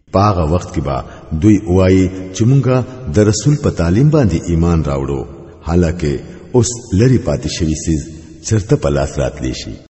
پاغه وخت کې با دوی وایي چې مونږه د رسول په تعلیم باندې ایمان راوړو، حالکه اوس لری پاتې شوی سیز چرته په لاس راتلی شي.